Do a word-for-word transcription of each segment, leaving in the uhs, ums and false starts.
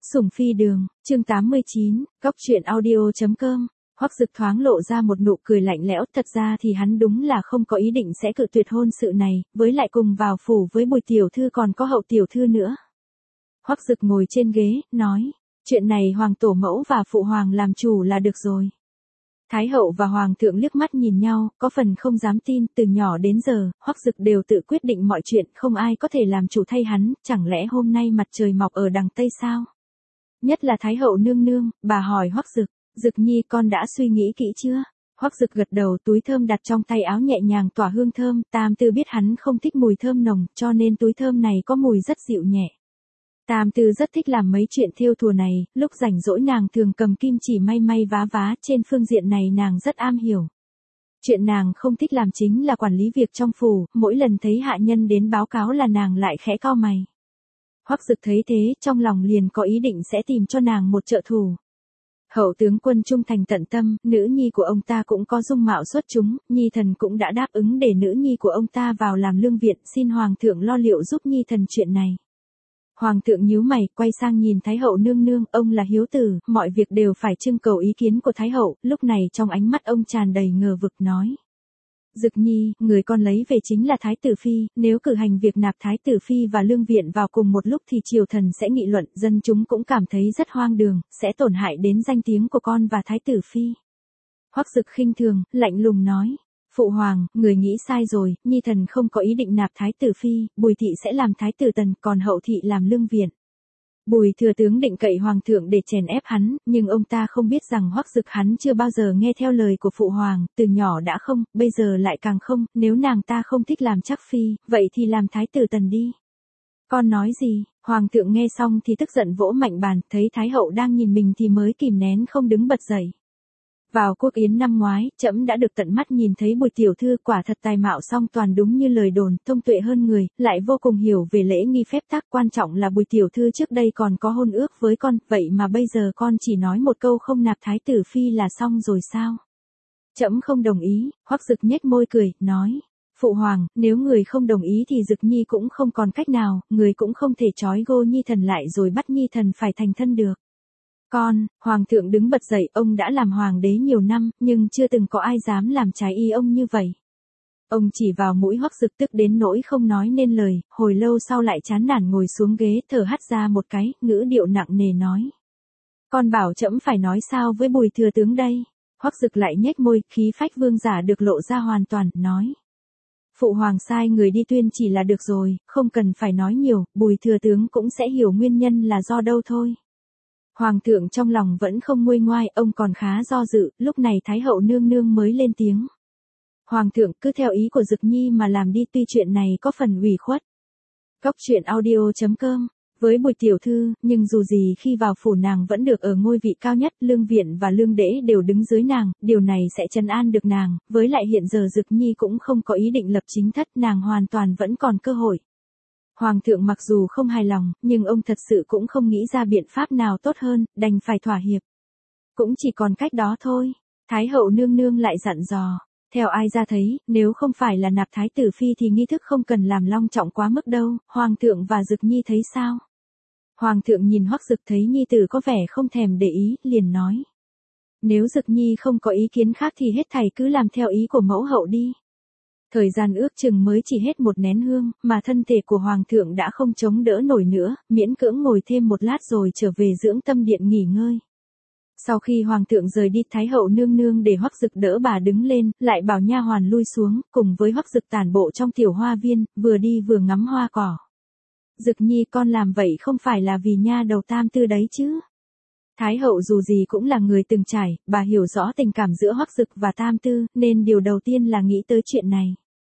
Sủng phi đường, chương tám mươi chín, góc truyện audio chấm com. Hoắc Dực thoáng lộ ra một nụ cười lạnh lẽo, thật ra thì hắn đúng là không có ý định sẽ cự tuyệt hôn sự này, với lại cùng vào phủ với Bùi tiểu thư còn có Hậu tiểu thư nữa. Hoắc Dực ngồi trên ghế, nói, chuyện này hoàng tổ mẫu và phụ hoàng làm chủ là được rồi. Thái hậu và hoàng thượng liếc mắt nhìn nhau, có phần không dám tin, từ nhỏ đến giờ, Hoắc Dực đều tự quyết định mọi chuyện, không ai có thể làm chủ thay hắn, chẳng lẽ hôm nay mặt trời mọc ở đằng Tây sao? Nhất là Thái hậu nương nương, bà hỏi Hoắc Dực, Dực nhi con đã suy nghĩ kỹ chưa? Hoắc Dực gật đầu, túi thơm đặt trong tay áo nhẹ nhàng tỏa hương thơm, Tam Tư biết hắn không thích mùi thơm nồng, cho nên túi thơm này có mùi rất dịu nhẹ. Tam Tư rất thích làm mấy chuyện thêu thùa này, lúc rảnh rỗi nàng thường cầm kim chỉ may may vá vá, trên phương diện này nàng rất am hiểu. Chuyện nàng không thích làm chính là quản lý việc trong phủ, mỗi lần thấy hạ nhân đến báo cáo là nàng lại khẽ cau mày. Hoắc Dực thấy thế, trong lòng liền có ý định sẽ tìm cho nàng một trợ thủ. Hậu tướng quân trung thành tận tâm, nữ nhi của ông ta cũng có dung mạo xuất chúng, nhi thần cũng đã đáp ứng để nữ nhi của ông ta vào làm lương viện, xin hoàng thượng lo liệu giúp nhi thần chuyện này. Hoàng thượng nhíu mày, quay sang nhìn Thái hậu nương nương, ông là hiếu tử, mọi việc đều phải trưng cầu ý kiến của Thái hậu, lúc này trong ánh mắt ông tràn đầy ngờ vực nói. Dực nhi, người con lấy về chính là Thái tử phi, nếu cử hành việc nạp Thái tử phi và lương viện vào cùng một lúc thì triều thần sẽ nghị luận, dân chúng cũng cảm thấy rất hoang đường, sẽ tổn hại đến danh tiếng của con và Thái tử phi. Hoắc Dực khinh thường, lạnh lùng nói. Phụ hoàng, người nghĩ sai rồi, nhi thần không có ý định nạp Thái tử phi, Bùi thị sẽ làm Thái tử tần, còn Hậu thị làm lương viện. Bùi thừa tướng định cậy hoàng thượng để chèn ép hắn, nhưng ông ta không biết rằng Hoắc Dực hắn chưa bao giờ nghe theo lời của phụ hoàng, từ nhỏ đã không, bây giờ lại càng không, nếu nàng ta không thích làm chắc phi, vậy thì làm Thái tử tần đi. Con nói gì? Hoàng thượng nghe xong thì tức giận vỗ mạnh bàn, thấy Thái hậu đang nhìn mình thì mới kìm nén không đứng bật dậy. Vào quốc yến năm ngoái, trẫm đã được tận mắt nhìn thấy Bùi tiểu thư quả thật tài mạo song toàn đúng như lời đồn, thông tuệ hơn người, lại vô cùng hiểu về lễ nghi phép tắc, quan trọng là Bùi tiểu thư trước đây còn có hôn ước với con, vậy mà bây giờ con chỉ nói một câu không nạp Thái tử phi là xong rồi sao? Trẫm không đồng ý. Hoắc Dực nhếch môi cười, nói. Phụ hoàng, nếu người không đồng ý thì Dực nhi cũng không còn cách nào, người cũng không thể trói gô nhi thần lại rồi bắt nhi thần phải thành thân được. Con, hoàng thượng đứng bật dậy, ông đã làm hoàng đế nhiều năm, nhưng chưa từng có ai dám làm trái ý ông như vậy. Ông chỉ vào mũi Hoắc Dực tức đến nỗi không nói nên lời, hồi lâu sau lại chán nản ngồi xuống ghế, thở hắt ra một cái, ngữ điệu nặng nề nói. Con bảo trẫm phải nói sao với Bùi thừa tướng đây? Hoắc Dực lại nhếch môi, khí phách vương giả được lộ ra hoàn toàn, nói. Phụ hoàng sai người đi tuyên chỉ là được rồi, không cần phải nói nhiều, Bùi thừa tướng cũng sẽ hiểu nguyên nhân là do đâu thôi. Hoàng thượng trong lòng vẫn không nguôi ngoai, ông còn khá do dự, lúc này Thái hậu nương nương mới lên tiếng. Hoàng thượng cứ theo ý của Dực nhi mà làm đi, tuy chuyện này có phần ủy khuất. Góc truyện audio chấm com. Với Bùi tiểu thư, nhưng dù gì khi vào phủ nàng vẫn được ở ngôi vị cao nhất, lương viện và lương đễ đều đứng dưới nàng, điều này sẽ trấn an được nàng, với lại hiện giờ Dực nhi cũng không có ý định lập chính thất, nàng hoàn toàn vẫn còn cơ hội. Hoàng thượng mặc dù không hài lòng, nhưng ông thật sự cũng không nghĩ ra biện pháp nào tốt hơn, đành phải thỏa hiệp. Cũng chỉ còn cách đó thôi. Thái hậu nương nương lại dặn dò. Theo ai ra thấy, nếu không phải là nạp Thái tử phi thì nghi thức không cần làm long trọng quá mức đâu, Hoàng thượng và Dực nhi thấy sao? Hoàng thượng nhìn Hoắc Dực thấy nhi tử có vẻ không thèm để ý, liền nói. Nếu Dực nhi không có ý kiến khác thì hết thảy cứ làm theo ý của mẫu hậu đi. Thời gian ước chừng mới chỉ hết một nén hương, mà thân thể của Hoàng thượng đã không chống đỡ nổi nữa, miễn cưỡng ngồi thêm một lát rồi trở về dưỡng tâm điện nghỉ ngơi. Sau khi Hoàng thượng rời đi, Thái hậu nương nương để Hoắc Dực đỡ bà đứng lên, lại bảo nha hoàn lui xuống, cùng với Hoắc Dực tản bộ trong tiểu hoa viên, vừa đi vừa ngắm hoa cỏ. Dực nhi con làm vậy không phải là vì nha đầu Tam Tư đấy chứ? Thái hậu dù gì cũng là người từng trải, bà hiểu rõ tình cảm giữa Hoắc Dực và Tam Tư, nên điều đầu tiên là nghĩ tới chuyện này.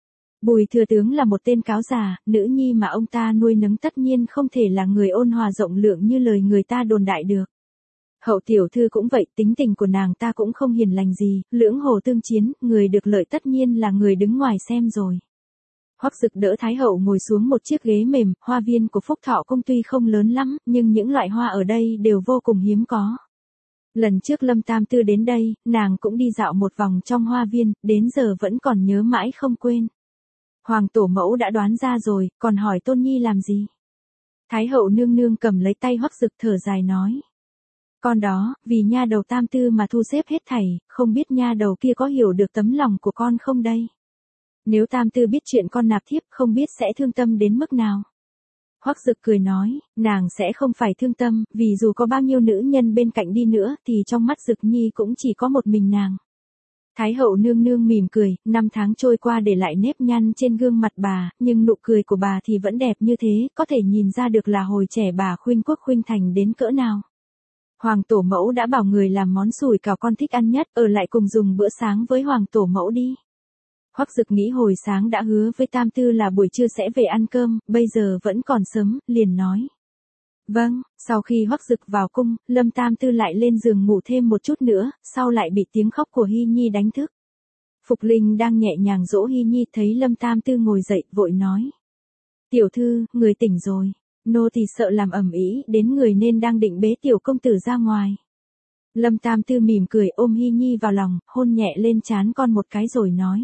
Bùi thừa tướng là một tên cáo già, nữ nhi mà ông ta nuôi nấng tất nhiên không thể là người ôn hòa rộng lượng như lời người ta đồn đại được. Hậu tiểu thư cũng vậy, tính tình của nàng ta cũng không hiền lành gì, lưỡng hồ tương chiến, người được lợi tất nhiên là người đứng ngoài xem rồi. Hoắc Dực đỡ Thái hậu ngồi xuống một chiếc ghế mềm, hoa viên của Phúc Thọ Cung tuy không lớn lắm, nhưng những loại hoa ở đây đều vô cùng hiếm có. Lần trước Lâm Tam Tư đến đây, nàng cũng đi dạo một vòng trong hoa viên, đến giờ vẫn còn nhớ mãi không quên. Hoàng tổ mẫu đã đoán ra rồi, còn hỏi Tôn Nhi làm gì? Thái hậu nương nương cầm lấy tay Hoắc Dực thở dài nói. Con đó, vì nha đầu Tam Tư mà thu xếp hết thảy, không biết nha đầu kia có hiểu được tấm lòng của con không đây? Nếu Tam Tư biết chuyện con nạp thiếp không biết sẽ thương tâm đến mức nào. Hoắc Dực cười nói, nàng sẽ không phải thương tâm, vì dù có bao nhiêu nữ nhân bên cạnh đi nữa thì trong mắt Dực Nhi cũng chỉ có một mình nàng. Thái hậu nương nương mỉm cười, năm tháng trôi qua để lại nếp nhăn trên gương mặt bà, nhưng nụ cười của bà thì vẫn đẹp như thế, có thể nhìn ra được là hồi trẻ bà khuynh quốc khuynh thành đến cỡ nào. Hoàng tổ mẫu đã bảo người làm món sủi cảo con thích ăn nhất, ở lại cùng dùng bữa sáng với hoàng tổ mẫu đi. Hoắc Dực nghĩ hồi sáng đã hứa với Tam Tư là buổi trưa sẽ về ăn cơm, bây giờ vẫn còn sớm, liền nói. Vâng, sau khi Hoắc Dực vào cung, Lâm Tam Tư lại lên giường ngủ thêm một chút nữa, sau lại bị tiếng khóc của Hy Nhi đánh thức. Phục Linh đang nhẹ nhàng dỗ Hy Nhi thấy Lâm Tam Tư ngồi dậy, vội nói. Tiểu thư, người tỉnh rồi, nô thì sợ làm ầm ĩ đến người nên đang định bế tiểu công tử ra ngoài. Lâm Tam Tư mỉm cười ôm Hy Nhi vào lòng, hôn nhẹ lên trán con một cái rồi nói.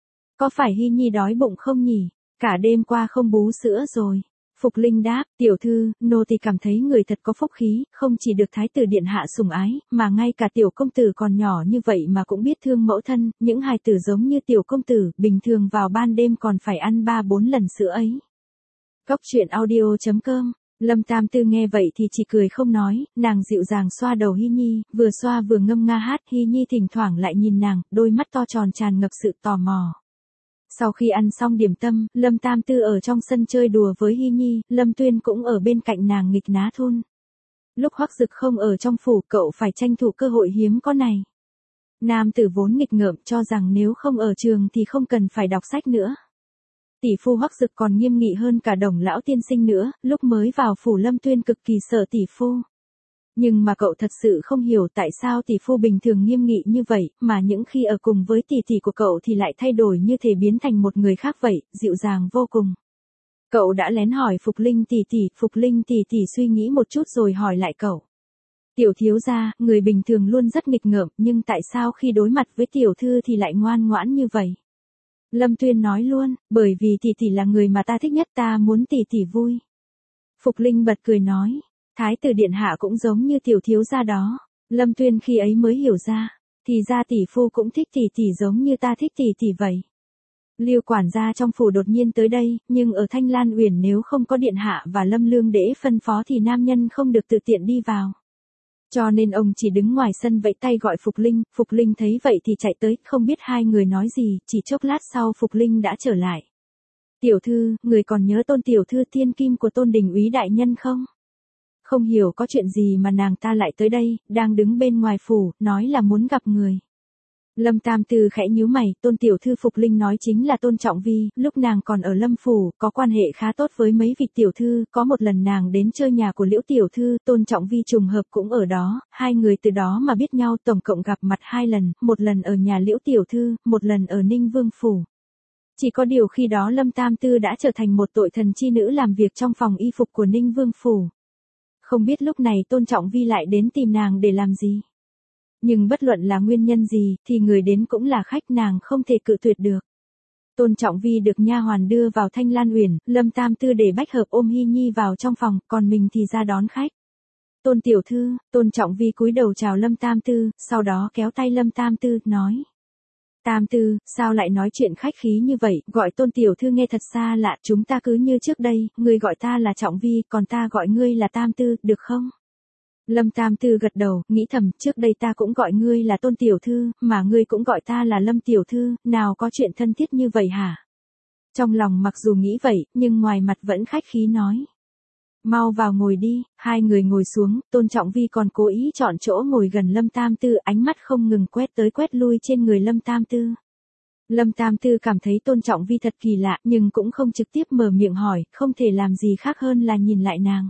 Có phải Hy Nhi đói bụng không nhỉ? Cả đêm qua không bú sữa rồi. Phục Linh đáp, tiểu thư, nô tỳ cảm thấy người thật có phúc khí, không chỉ được thái tử điện hạ sủng ái, mà ngay cả tiểu công tử còn nhỏ như vậy mà cũng biết thương mẫu thân, những hài tử giống như tiểu công tử, bình thường vào ban đêm còn phải ăn ba bốn lần sữa ấy. Cóc truyện audio chấm com. Lâm Tam Tư nghe vậy thì chỉ cười không nói, nàng dịu dàng xoa đầu Hy Nhi, vừa xoa vừa ngâm nga hát, Hy Nhi thỉnh thoảng lại nhìn nàng, đôi mắt to tròn tràn ngập sự tò mò. Sau khi ăn xong điểm tâm, Lâm Tam Tư ở trong sân chơi đùa với Hy Nhi, Lâm Tuyên cũng ở bên cạnh nàng nghịch ná thun. Lúc Hoắc Dực không ở trong phủ, cậu phải tranh thủ cơ hội hiếm có này. Nam tử vốn nghịch ngợm cho rằng nếu không ở trường thì không cần phải đọc sách nữa. Tỷ phu Hoắc Dực còn nghiêm nghị hơn cả Đồng lão tiên sinh nữa, lúc mới vào phủ Lâm Tuyên cực kỳ sợ tỷ phu. Nhưng mà cậu thật sự không hiểu tại sao tỷ phu bình thường nghiêm nghị như vậy, mà những khi ở cùng với tỷ tỷ của cậu thì lại thay đổi như thể biến thành một người khác vậy, dịu dàng vô cùng. Cậu đã lén hỏi Phục Linh tỷ tỷ, Phục Linh tỷ tỷ suy nghĩ một chút rồi hỏi lại cậu. Tiểu thiếu gia, người bình thường luôn rất nghịch ngợm, nhưng tại sao khi đối mặt với tiểu thư thì lại ngoan ngoãn như vậy? Lâm Tuyên nói luôn, bởi vì tỷ tỷ là người mà ta thích nhất, ta muốn tỷ tỷ vui. Phục Linh bật cười nói. Thái tử điện hạ cũng giống như tiểu thiếu gia đó. Lâm Tuyên khi ấy mới hiểu ra, thì ra tỷ phu cũng thích tỷ tỷ giống như ta thích tỷ tỷ vậy. Lưu quản gia trong phủ đột nhiên tới đây, nhưng ở Thanh Lan Uyển nếu không có điện hạ và Lâm Lương Đễ phân phó thì nam nhân không được tự tiện đi vào. Cho nên ông chỉ đứng ngoài sân vẫy tay gọi Phục Linh, Phục Linh thấy vậy thì chạy tới, không biết hai người nói gì, chỉ chốc lát sau Phục Linh đã trở lại. Tiểu thư, người còn nhớ Tôn tiểu thư thiên kim của Tôn đình úy đại nhân không? Không hiểu có chuyện gì mà nàng ta lại tới đây, đang đứng bên ngoài phủ, nói là muốn gặp người. Lâm Tam Tư khẽ nhíu mày, Tôn tiểu thư Phục Linh nói chính là Tôn Trọng Vi, lúc nàng còn ở Lâm phủ, có quan hệ khá tốt với mấy vị tiểu thư, có một lần nàng đến chơi nhà của Liễu tiểu thư, Tôn Trọng Vi trùng hợp cũng ở đó, hai người từ đó mà biết nhau, tổng cộng gặp mặt hai lần, một lần ở nhà Liễu tiểu thư, một lần ở Ninh Vương phủ. Chỉ có điều khi đó Lâm Tam Tư đã trở thành một tội thần chi nữ làm việc trong phòng y phục của Ninh Vương phủ. Không biết lúc này Tôn Trọng Vi lại đến tìm nàng để làm gì. Nhưng bất luận là nguyên nhân gì, thì người đến cũng là khách, nàng không thể cự tuyệt được. Tôn Trọng Vi được nha hoàn đưa vào Thanh Lan Uyển, Lâm Tam Tư để bách hợp ôm Hy Nhi vào trong phòng, còn mình thì ra đón khách. Tôn tiểu thư, Tôn Trọng Vi cúi đầu chào Lâm Tam Tư, sau đó kéo tay Lâm Tam Tư, nói. Tam Tư, sao lại nói chuyện khách khí như vậy, gọi Tôn tiểu thư nghe thật xa lạ, chúng ta cứ như trước đây, ngươi gọi ta là Trọng Vi, còn ta gọi ngươi là Tam Tư, được không? Lâm Tam Tư gật đầu, nghĩ thầm, trước đây ta cũng gọi ngươi là Tôn tiểu thư, mà ngươi cũng gọi ta là Lâm tiểu thư, nào có chuyện thân thiết như vậy hả? Trong lòng mặc dù nghĩ vậy, nhưng ngoài mặt vẫn khách khí nói. Mau vào ngồi đi, hai người ngồi xuống, Tôn Trọng Vi còn cố ý chọn chỗ ngồi gần Lâm Tam Tư, ánh mắt không ngừng quét tới quét lui trên người Lâm Tam Tư. Lâm Tam Tư cảm thấy Tôn Trọng Vi thật kỳ lạ, nhưng cũng không trực tiếp mở miệng hỏi, không thể làm gì khác hơn là nhìn lại nàng.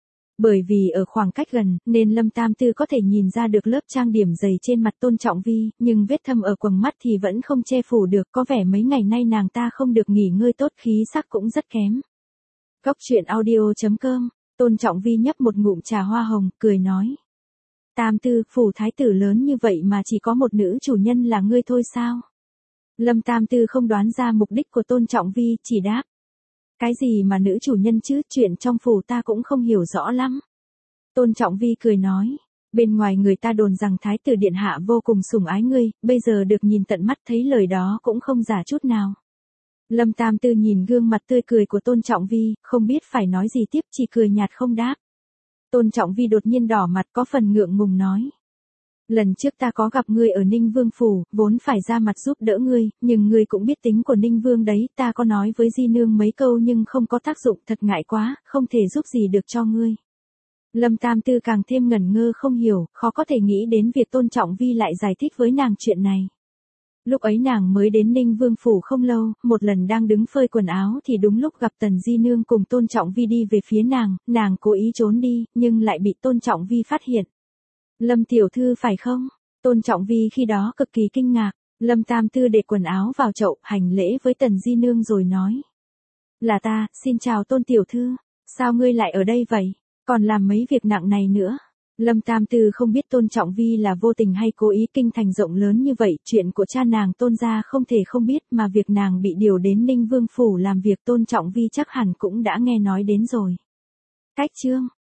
Bởi vì ở khoảng cách gần, nên Lâm Tam Tư có thể nhìn ra được lớp trang điểm dày trên mặt Tôn Trọng Vi, nhưng vết thâm ở quầng mắt thì vẫn không che phủ được, có vẻ mấy ngày nay nàng ta không được nghỉ ngơi tốt, khí sắc cũng rất kém. Cóc truyện audio chấm com, Tôn Trọng Vi nhấp một ngụm trà hoa hồng, cười nói. Tam Tư, phủ thái tử lớn như vậy mà chỉ có một nữ chủ nhân là ngươi thôi sao? Lâm Tam Tư không đoán ra mục đích của Tôn Trọng Vi, chỉ đáp. Cái gì mà nữ chủ nhân chứ, chuyện trong phủ ta cũng không hiểu rõ lắm. Tôn Trọng Vi cười nói, bên ngoài người ta đồn rằng Thái tử Điện Hạ vô cùng sủng ái ngươi, bây giờ được nhìn tận mắt thấy lời đó cũng không giả chút nào. Lâm Tam Tư nhìn gương mặt tươi cười của Tôn Trọng Vi, không biết phải nói gì tiếp, chỉ cười nhạt không đáp. Tôn Trọng Vi đột nhiên đỏ mặt có phần ngượng ngùng nói. Lần trước ta có gặp ngươi ở Ninh Vương Phủ, vốn phải ra mặt giúp đỡ ngươi, nhưng ngươi cũng biết tính của Ninh Vương đấy, ta có nói với Di Nương mấy câu nhưng không có tác dụng, thật ngại quá, không thể giúp gì được cho ngươi. Lâm Tam Tư càng thêm ngẩn ngơ không hiểu, khó có thể nghĩ đến việc Tôn Trọng Vi lại giải thích với nàng chuyện này. Lúc ấy nàng mới đến Ninh Vương Phủ không lâu, một lần đang đứng phơi quần áo thì đúng lúc gặp Tần Di Nương cùng Tôn Trọng Vi đi về phía nàng, nàng cố ý trốn đi, nhưng lại bị Tôn Trọng Vi phát hiện. Lâm tiểu thư phải không? Tôn Trọng Vi khi đó cực kỳ kinh ngạc, Lâm Tam Tư để quần áo vào chậu, hành lễ với Tần Di Nương rồi nói. Là ta, xin chào Tôn tiểu thư, sao ngươi lại ở đây vậy, còn làm mấy việc nặng này nữa? Lâm Tam Tư không biết Tôn Trọng Vi là vô tình hay cố ý, kinh thành rộng lớn như vậy, chuyện của cha nàng Tôn gia không thể không biết, mà việc nàng bị điều đến Ninh Vương Phủ làm việc Tôn Trọng Vi chắc hẳn cũng đã nghe nói đến rồi. Cách chương